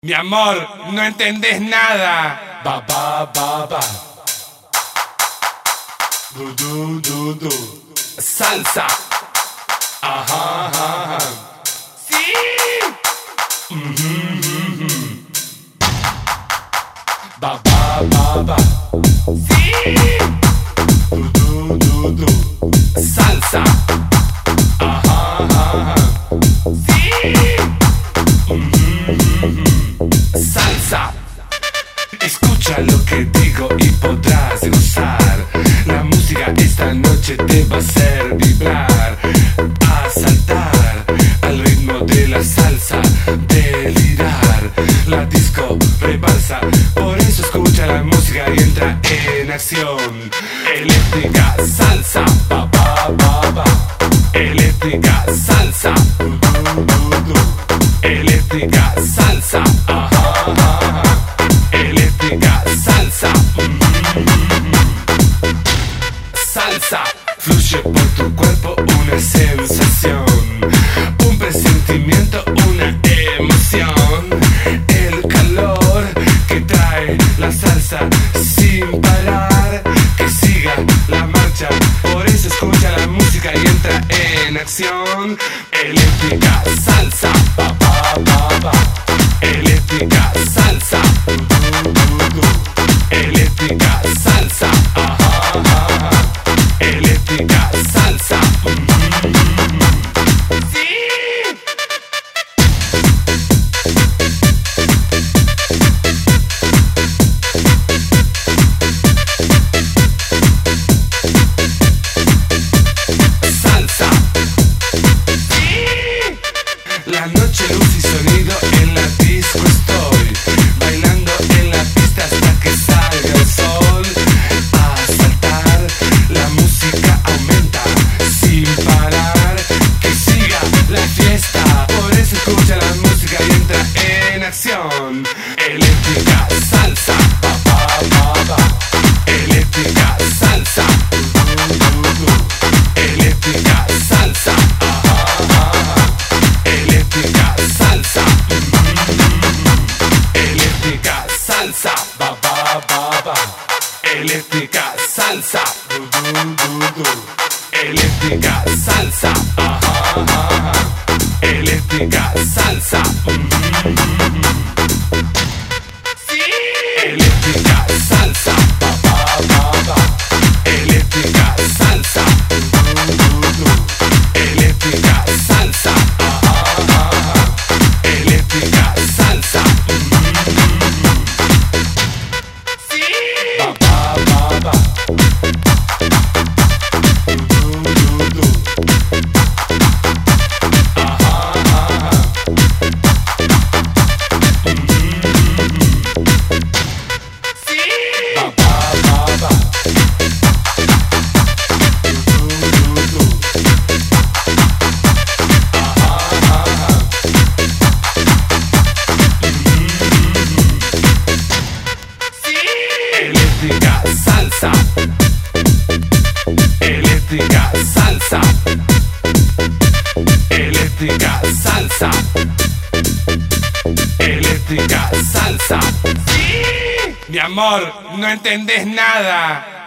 Mi amor, no entendés nada. Ba ba ba ba. Du du du du. Salsa. Ajá ajá ajá. Sí. Ba ba ba ba. Sí. Du du du du. Salsa. Ajá ajá ajá. Sí. Salsa. Escucha lo que digo y podrás gozar. La música esta noche te va a hacer vibrar, a saltar al ritmo de la salsa, delirar. La disco rebalsa, por eso escucha la música y entra en acción. Eléctrica salsa, ba ba ba ba. Eléctrica salsa, du du du du. Eléctrica salsa, ajá ajá ajá. Eléctrica salsa, Salsa. fluye por tu cuerpo una sensación, un presentimiento, una emoción. El calor que trae la salsa sin parar, que siga la marcha. Por eso escucha la música y entra en acción. Eléctrica salsa, ba ba ba ba. Eléctrica salsa, du du du. Eléctrica salsa, ajá ajá ajá. Eléctrica salsa, Sí. Salsa. Sí. la noche, luz y sonido, en la disco estoy, bailando en la pista hasta que salga el sol. A saltar, la música aumenta sin parar, que siga la fiesta. Por eso escucha la música y entra en acción. Eléctrica salsa, ba ba ba ba. Eléctrica salsa, du du du. Eléctrica salsa, ajá ajá ajá. Eléctrica salsa, eléctrica salsa, ba ba ba ba. Eléctrica salsa, du du du du. Eléctrica salsa, ajá ajá ajá. Eléctrica salsa, Sí. eléctrica salsa, ba ba ba ba. Eléctrica salsa, du du du. Eléctrica salsa, ajá ajá ajá. Eléctrica salsa, Sí. ba ba ba ba. Du du du. Ajá ajá ajá. Sí. Ba ba ba ba. Du du du. Ajá ajá ajá. Sí. Eléctrica salsa, eléctrica salsa, eléctrica salsa, eléctrica salsa. Sí. Mi amor, no entendés nada.